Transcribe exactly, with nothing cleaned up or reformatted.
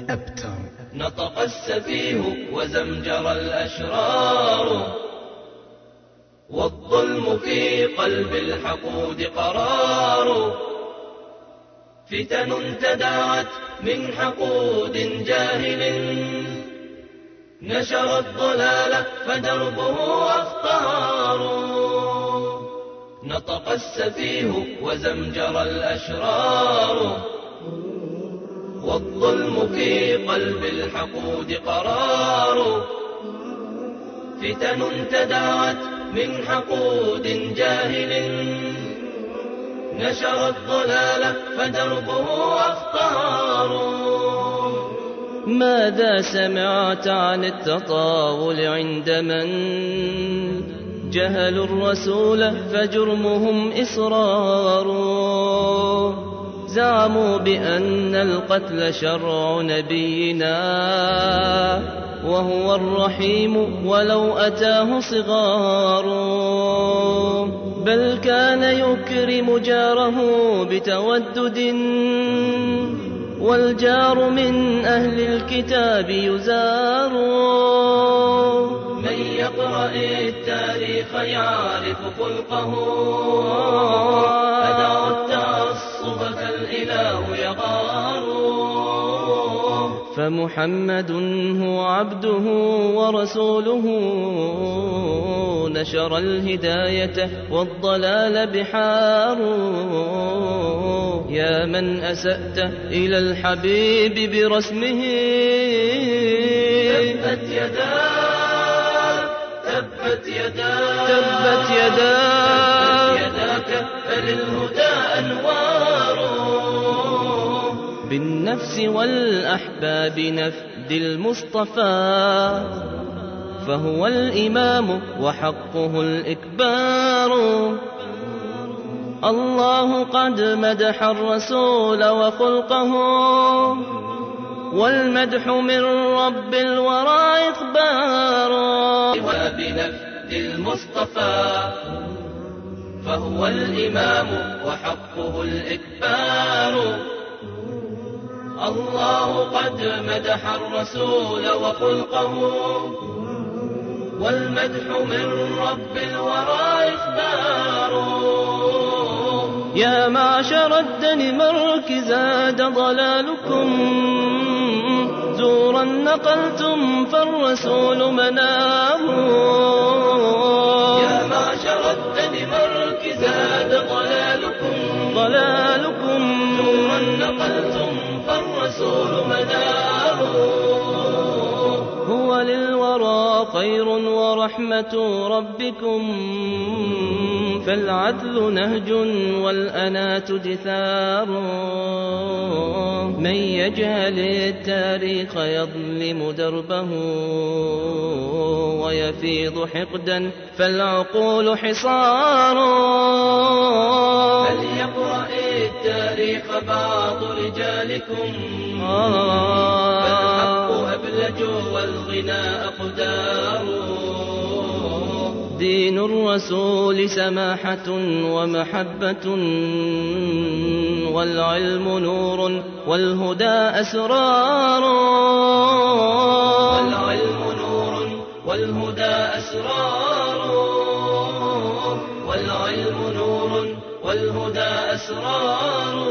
الأبتر. نطق السفيه وزمجر الأشرار، والظلم في قلب الحقود قرار. فتن تداعت من حقود جاهل، نشر الضلال فدربه أخطار. نطق السفيه وزمجر الأشرار، والظلم في قلب الحقود قرار. فتن تداعت من حقود جاهل، نشر الضلال فدربه أخطار. ماذا سمعت عن التطاول عند من جهلوا الرسول فجرمهم إصرار؟ زعموا بأن القتل شرع نبينا، وهو الرحيم ولو أتاه صغار. بل كان يكرم جاره بتودد، والجار من أهل الكتاب يزار. من يقرأ التاريخ يعرف خلقه، فدعوا التعصب فالإله يغار. فمحمد هو عبده ورسوله، نشر الهداية والضلال بحار. يا من أسأت إلى الحبيب برسمه، تبت يدا تبت يدا تبت يدا يداك فللهدى أنوار. بالنفس والأحباب نفد المصطفى، فهو الإمام وحقه الإكبار. الله قد مدح الرسول وخلقه، والمدح من رب الورى إخبار. وبنفد المصطفى، فهو الإمام وحقه الإكبار. الله قد مدح الرسول وخلقه، والمدح من رب الورى إخبار. يا معشر الدنمارك زاد ضلالكم، زورا نقلتم فالرسول مناه. يا معشر الدنمارك زاد ضلالكم ضلالكم زورا نقلتم فالرسول مناه. هو للورى خير ورحمة ربكم، فالعدل نهج والأنات جثار. من يجهل التاريخ يظلم دربه، ويفيض حقدا فالعقول حصار. فليقرأ التاريخ بعض رجالكم، والغناء أقدار. دين الرسول سماحة ومحبة، والعلم نور والهدى أسرار. والعلم نور والهدى أسرار. والعلم نور والهدى أسرار.